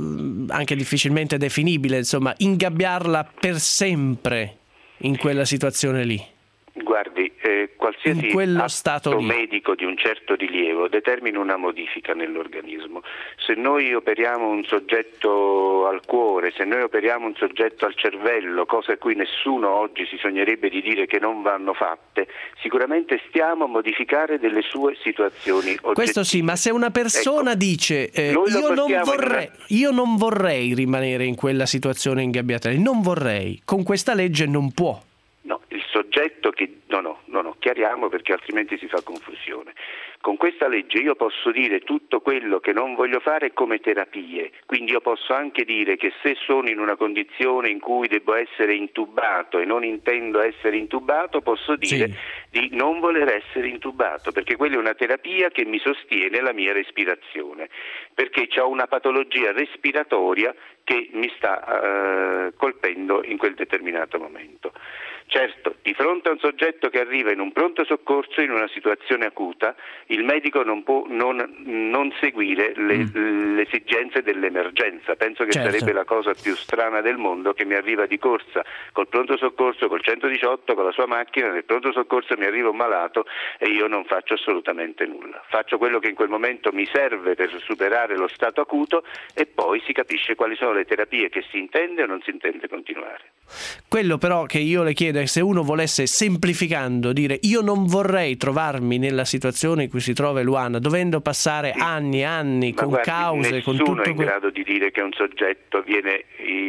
B: anche difficilmente definibile, insomma, ingabbiarla per sempre in quella situazione lì.
G: Guardi, eh, qualsiasi
B: atto
G: stato medico di un certo rilievo determina una modifica nell'organismo. Se noi operiamo un soggetto al cuore, se noi operiamo un soggetto al cervello, cose a cui nessuno oggi si sognerebbe di dire che non vanno fatte, sicuramente stiamo a modificare delle sue situazioni oggettive.
B: Questo sì, ma se una persona ecco, dice eh, io, non vorrei, una... io non vorrei rimanere in quella situazione ingabbiata, non vorrei, con questa legge non può.
G: No, il soggetto che... No, no, no, no, chiariamo perché altrimenti si fa confusione. Con questa legge io posso dire tutto quello che non voglio fare come terapie, quindi io posso anche dire che se sono in una condizione in cui devo essere intubato e non intendo essere intubato, posso dire sì. di non voler essere intubato, perché quella è una terapia che mi sostiene la mia respirazione, perché ho una patologia respiratoria che mi sta uh, colpendo in quel determinato momento. Certo, di fronte a un soggetto che arriva in un pronto soccorso in una situazione acuta, il medico non può non, non seguire le, mm. le esigenze dell'emergenza. Penso che certo. sarebbe la cosa più strana del mondo che mi arriva di corsa col pronto soccorso, col centodiciotto, con la sua macchina, nel pronto soccorso mi arriva un malato e io non faccio assolutamente nulla. Faccio quello che in quel momento mi serve per superare lo stato acuto e poi si capisce quali sono le terapie che si intende o non si intende continuare.
B: Quello però che io le chiedo è se uno volesse, semplificando, dire io non vorrei trovarmi nella situazione in cui si trova Eluana, dovendo passare sì. anni e anni
G: Ma
B: con
G: guardi,
B: cause, con tutto
G: nessuno è in
B: que-
G: grado di dire che un soggetto viene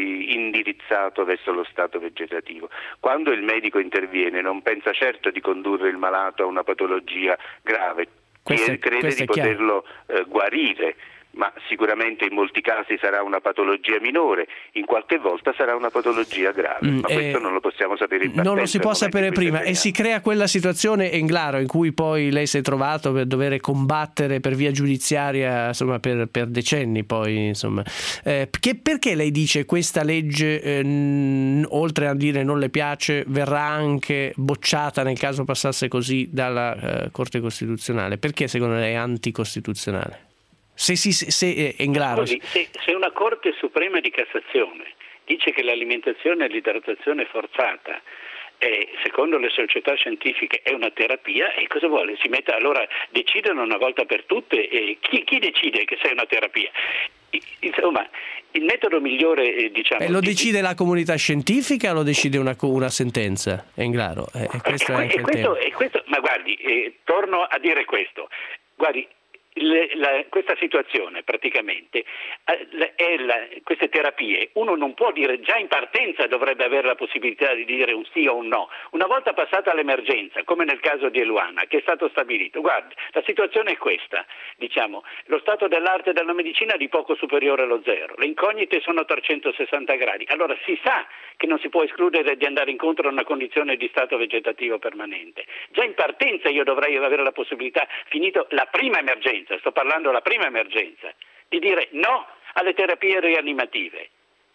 G: indirizzato verso lo stato vegetativo. Quando il medico interviene non pensa certo di condurre il malato a una patologia grave,
B: questo,
G: crede di poterlo eh, guarire. Ma sicuramente in molti casi sarà una patologia minore, in qualche volta sarà una patologia grave,
B: mm,
G: ma
B: eh,
G: questo non lo possiamo sapere in partenza.
B: Non lo si può sapere prima e si crea quella situazione, Englaro, in cui poi lei si è trovato per dover combattere per via giudiziaria, insomma, per, per decenni poi, insomma. Eh, che, perché lei dice questa legge, eh, n- oltre a dire non le piace, verrà anche bocciata nel caso passasse così dalla eh, Corte Costituzionale? Perché secondo lei è anticostituzionale? Se, si, se, è in grado.
F: Se, se una Corte Suprema di Cassazione dice che l'alimentazione e l'idratazione forzata è, secondo le società scientifiche è una terapia, e cosa vuole? Si metta, allora decidono una volta per tutte, e chi, chi decide che sia una terapia? Insomma, il metodo migliore eh, diciamo
B: eh, lo
F: di,
B: decide la comunità scientifica o lo decide una, una sentenza? È in grado. Eh, questo è anche
F: e
B: il
F: questo,
B: tema.
F: e questo, ma guardi, eh, torno a dire questo. Guardi, Le, la, questa situazione praticamente eh, è la, queste terapie uno non può dire, già in partenza dovrebbe avere la possibilità di dire un sì o un no. Una volta passata l'emergenza, come nel caso di Eluana, che è stato stabilito, guardi, la situazione è questa, diciamo, lo stato dell'arte e della medicina è di poco superiore allo zero, le incognite sono a trecentosessanta gradi, allora si sa che non si può escludere di andare incontro a una condizione di stato vegetativo permanente. Già in partenza io dovrei avere la possibilità, finito la prima emergenza, sto parlando della prima emergenza, di dire no alle terapie rianimative.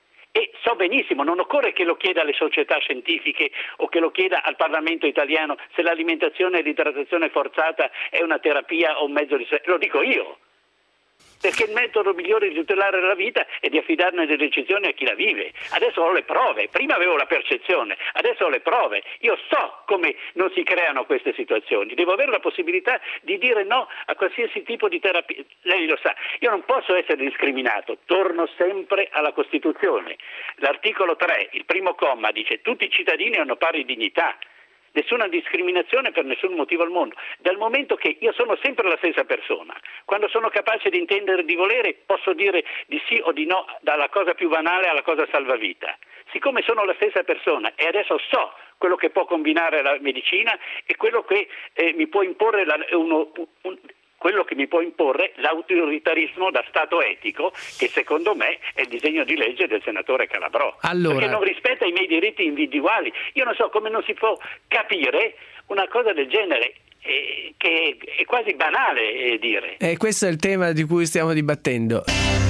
F: E so benissimo, non occorre che lo chieda alle società scientifiche o che lo chieda al Parlamento italiano se l'alimentazione e l'idratazione forzata è una terapia o un mezzo di... Lo dico io. perché il metodo migliore di tutelare la vita è di affidarne le decisioni a chi la vive. Adesso ho le prove, prima avevo la percezione, adesso ho le prove, io so come non si creano queste situazioni, devo avere la possibilità di dire no a qualsiasi tipo di terapia. Lei lo sa, io non posso essere discriminato, torno sempre alla Costituzione. L'articolo tre, il primo comma, dice tutti i cittadini hanno pari dignità. Nessuna discriminazione per nessun motivo al mondo, dal momento che io sono sempre la stessa persona. Quando sono capace di intendere e di volere posso dire di sì o di no, dalla cosa più banale alla cosa salvavita. Siccome sono la stessa persona e adesso so quello che può combinare la medicina e quello che eh, mi può imporre la, uno, un, quello che mi può imporre l'autoritarismo da Stato etico, che secondo me è il disegno di legge del senatore Calabrò,
B: allora,
F: perché non rispetta i miei diritti individuali. Io non so come non si può capire una cosa del genere, eh, che è quasi banale eh, dire.
B: E questo è il tema di cui stiamo dibattendo.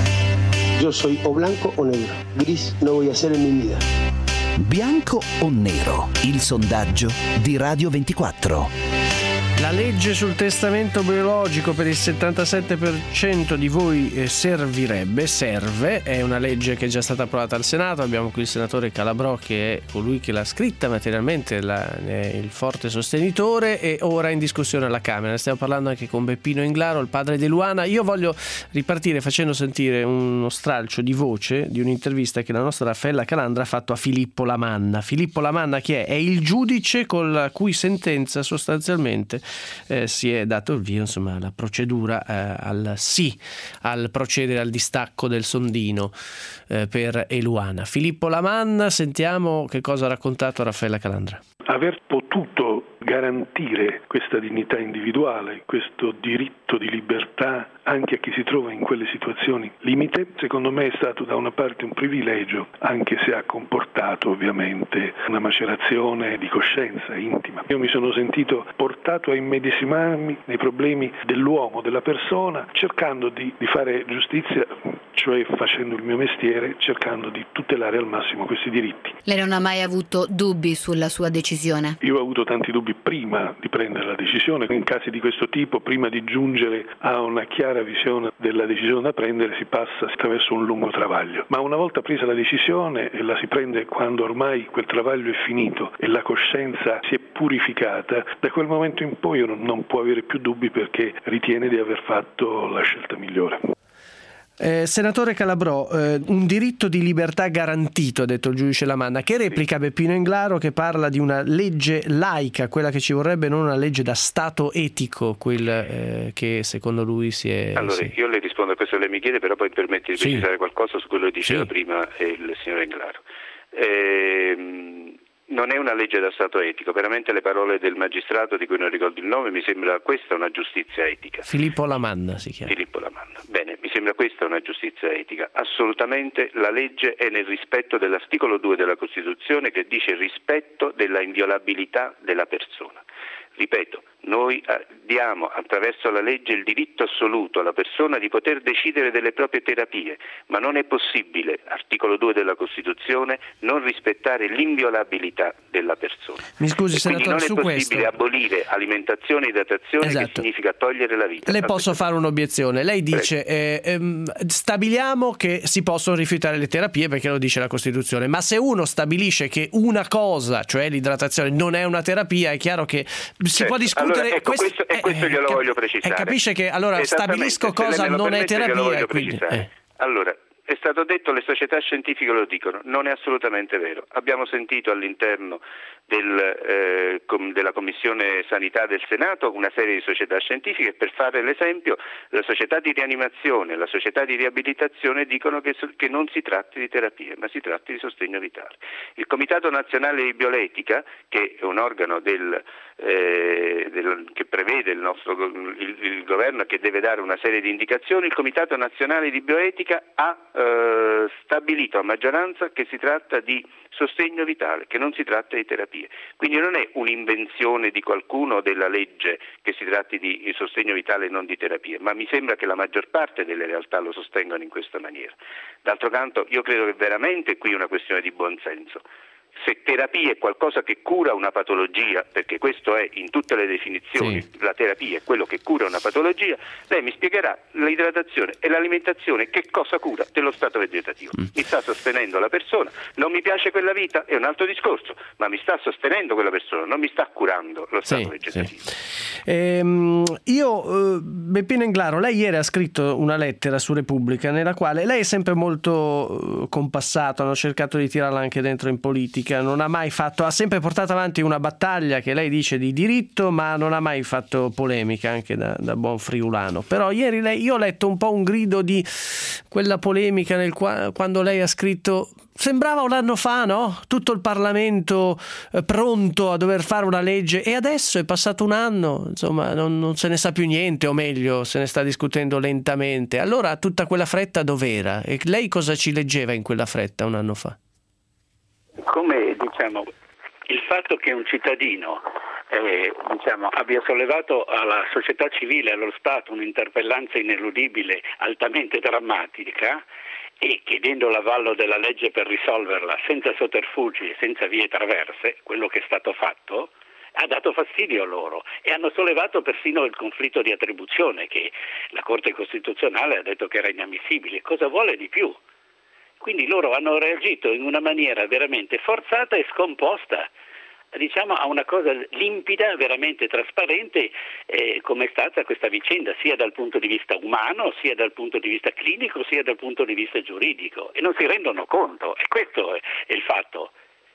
E: Yo soy o blanco o negro. Gris no voy a ser en mi vida.
A: Bianco o nero? Il sondaggio di Radio ventiquattro.
B: La legge sul testamento biologico per il settantasette per cento di voi eh, servirebbe, serve, è una legge che è già stata approvata al Senato, abbiamo qui il senatore Calabrò che è colui che l'ha scritta materialmente, la, è il forte sostenitore, e ora è in discussione alla Camera. Stiamo parlando anche con Beppino Englaro, il padre di Luana. Io voglio ripartire facendo sentire uno stralcio di voce di un'intervista che la nostra Raffaella Calandra ha fatto a Filippo Lamanna. Filippo Lamanna chi è? È il giudice con la cui sentenza sostanzialmente Eh, si è dato il via, insomma, alla procedura eh, al sì al procedere al distacco del sondino eh, per Eluana. Filippo Lamanna, sentiamo che cosa ha raccontato Raffaella Calandra.
H: Aver potuto garantire questa dignità individuale, questo diritto di libertà anche a chi si trova in quelle situazioni limite, secondo me è stato da una parte un privilegio, anche se ha comportato ovviamente una macerazione di coscienza intima. Io mi sono sentito portato a immedesimarmi nei problemi dell'uomo, della persona, cercando di, di fare giustizia, cioè facendo il mio mestiere, cercando di tutelare al massimo questi diritti.
I: Lei non ha mai avuto dubbi sulla sua decisione?
H: Io ho avuto tanti dubbi prima di prendere la decisione. In casi di questo tipo, prima di giungere a una chiara visione della decisione da prendere, si passa attraverso un lungo travaglio. Ma una volta presa la decisione, e la si prende quando ormai quel travaglio è finito e la coscienza si è purificata, da quel momento in poi uno non può avere più dubbi perché ritiene di aver fatto la scelta migliore.
B: Eh, senatore Calabrò, eh, un diritto di libertà garantito, ha detto il giudice Lamanna, che replica Beppino Englaro che parla di una legge laica, quella che ci vorrebbe, non una legge da Stato etico, quel eh, che secondo lui si è...
G: Allora,
B: sì.
G: io le rispondo a questo che lei mi chiede, però poi mi permette di precisare sì. qualcosa su quello che diceva sì. prima il signor Englaro. Ehm... Non è una legge da Stato etico, veramente le parole del magistrato di cui non ricordo il nome, mi sembra questa una giustizia etica.
B: Filippo Lamanna si chiama.
G: Filippo Lamanna. Bene, mi sembra questa una giustizia etica. Assolutamente la legge è nel rispetto dell'articolo due della Costituzione che dice il rispetto della inviolabilità della persona. Ripeto, noi diamo attraverso la legge il diritto assoluto alla persona di poter decidere delle proprie terapie, ma non è possibile, articolo due della Costituzione, non rispettare l'inviolabilità della persona.
B: Mi scusi,
G: e
B: senatore,
G: su questo non è possibile
B: questo...
G: abolire alimentazione e idratazione, esatto. che significa togliere la vita.
B: Le posso fare un'obiezione. Lei dice eh, ehm, stabiliamo che si possono rifiutare le terapie perché lo dice la Costituzione, ma se uno stabilisce che una cosa, cioè l'idratazione, non è una terapia, è chiaro che si certo. può discutere.
G: Allora, ecco, questo, questo, e questo glielo cap- voglio precisare.
B: E capisce che allora stabilisco cosa non è terapia. Quindi, eh.
G: Allora, è stato detto, le società scientifiche lo dicono, non è assolutamente vero. Abbiamo sentito all'interno del, eh, com- della Commissione Sanità del Senato una serie di società scientifiche, per fare l'esempio, la società di rianimazione, la società di riabilitazione dicono che, so- che non si tratti di terapie, ma si tratti di sostegno vitale. Il Comitato Nazionale di Bioetica, che è un organo del, eh, del, che prevede il nostro il, il governo, che deve dare una serie di indicazioni, il Comitato Nazionale di Bioetica ha Eh, stabilito a maggioranza che si tratta di sostegno vitale, che non si tratta di terapie. Quindi non è un'invenzione di qualcuno della legge che si tratti di sostegno vitale e non di terapie, ma mi sembra che la maggior parte delle realtà lo sostengano in questa maniera. D'altro canto io credo che veramente qui è una questione di buonsenso. Se terapia è qualcosa che cura una patologia, perché questo è in tutte le definizioni, sì. La terapia è quello che cura una patologia, lei mi spiegherà l'idratazione e l'alimentazione che cosa cura dello stato vegetativo. Mm. Mi sta sostenendo la persona, non mi piace quella vita, è un altro discorso, ma mi sta sostenendo quella persona, non mi sta curando lo stato sì, vegetativo.
B: Sì. Ehm, io, eh, Beppino Englaro, lei ieri ha scritto una lettera su Repubblica nella quale lei è sempre molto eh, compassato, hanno cercato di tirarla anche dentro in politica, non ha mai fatto, ha sempre portato avanti una battaglia che lei dice di diritto, ma non ha mai fatto polemica, anche da, da buon friulano. Però ieri lei, io ho letto un po' un grido di quella polemica nel qua, quando lei ha scritto, sembrava un anno fa, no? Tutto il Parlamento eh, pronto a dover fare una legge, e adesso è passato un anno, insomma non, non se ne sa più niente, o meglio se ne sta discutendo lentamente. Allora tutta quella fretta dov'era? E lei cosa ci leggeva in quella fretta un anno fa?
F: Come diciamo, il fatto che un cittadino eh, diciamo, abbia sollevato alla società civile, allo Stato, un'interpellanza ineludibile, altamente drammatica, e chiedendo l'avallo della legge per risolverla senza sotterfugi e senza vie traverse, quello che è stato fatto, ha dato fastidio a loro e hanno sollevato persino il conflitto di attribuzione che la Corte Costituzionale ha detto che era inammissibile. Cosa vuole di più? Quindi loro hanno reagito in una maniera veramente forzata e scomposta, diciamo, a una cosa limpida, veramente trasparente, eh, come è stata questa vicenda, sia dal punto di vista umano, sia dal punto di vista clinico, sia dal punto di vista giuridico, e non si rendono conto, e questo è, è il fatto.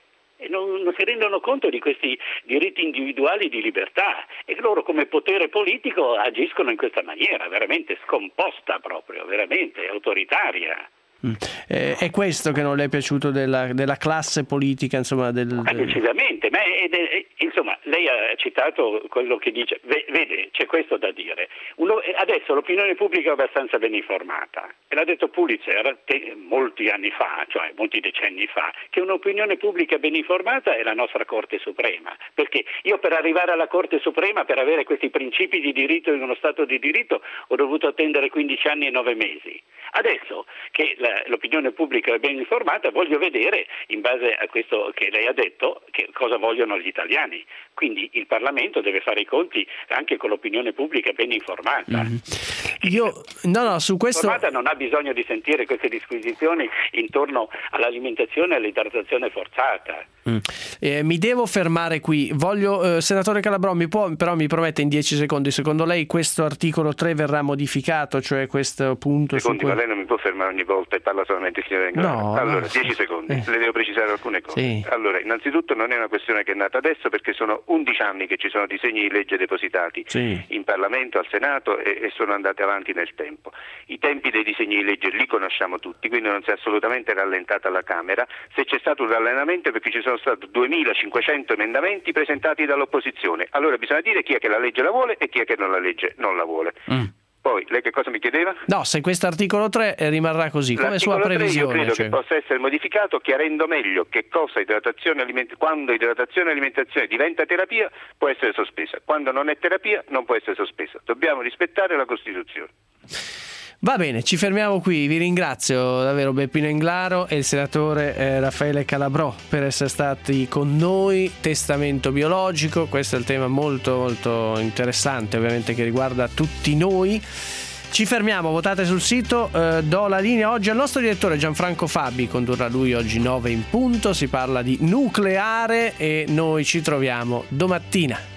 F: E non, non si rendono conto di questi diritti individuali di libertà, e loro come potere politico agiscono in questa maniera, veramente scomposta proprio, veramente autoritaria.
B: Mm. Eh, è questo che non le è piaciuto della, della classe politica, insomma, del, del...
F: Ah, decisamente, ma è, è, insomma, lei ha citato quello che dice, vede, c'è questo da dire. Uno, adesso l'opinione pubblica è abbastanza ben informata, e l'ha detto Pulitzer te, molti anni fa, cioè molti decenni fa, che un'opinione pubblica ben informata è la nostra Corte Suprema, perché io per arrivare alla Corte Suprema, per avere questi principi di diritto in uno Stato di diritto, ho dovuto attendere quindici anni e nove mesi. Adesso che la, l'opinione pubblica è ben informata, voglio vedere, in base a questo che lei ha detto, che cosa vogliono gli italiani. Quindi il Parlamento deve fare i conti anche con l'opinione pubblica ben informata.
B: Mm-hmm. Io no, no, su questo
F: informata non ha bisogno di sentire queste disquisizioni intorno all'alimentazione e all'idratazione forzata.
B: Mm. Eh, mi devo fermare qui. Voglio, eh, senatore Calabrò, mi può, però mi promette in dieci secondi, secondo lei questo articolo tre verrà modificato, cioè questo punto?
G: Secondi, ma lei non mi può fermare ogni volta e parla solamente il signore Englaro.
B: No,
G: allora,
B: no.
G: dieci secondi,
B: Eh.
G: le devo precisare alcune cose.
B: Sì.
G: Allora, innanzitutto non è una questione che è nata adesso, perché sono undici anni che ci sono disegni di legge depositati
B: Sì.
G: in Parlamento, al Senato, e, e sono andati avanti nel tempo. I tempi dei disegni di legge li conosciamo tutti, quindi non si è assolutamente rallentata la Camera. Se c'è stato un rallentamento è perché ci sono stati duemilacinquecento emendamenti presentati dall'opposizione. Allora bisogna dire chi è che la legge la vuole e chi è che non la legge non la vuole.
B: Mm.
G: Poi, lei che cosa mi chiedeva?
B: No, se questo articolo tre rimarrà così, come sua previsione.
G: Io credo
B: cioè...
G: che possa essere modificato chiarendo meglio che cosa idratazione aliment- quando idratazione e alimentazione diventa terapia può essere sospesa, quando non è terapia non può essere sospesa. Dobbiamo rispettare la Costituzione.
B: Va bene, ci fermiamo qui. Vi ringrazio davvero Beppino Englaro e il senatore eh, Raffaele Calabrò per essere stati con noi. Testamento biologico, questo è il tema molto molto interessante, ovviamente, che riguarda tutti noi. Ci fermiamo, votate sul sito, eh, do la linea oggi al nostro direttore Gianfranco Fabi, condurrà lui oggi nove in punto, si parla di nucleare e noi ci troviamo domattina.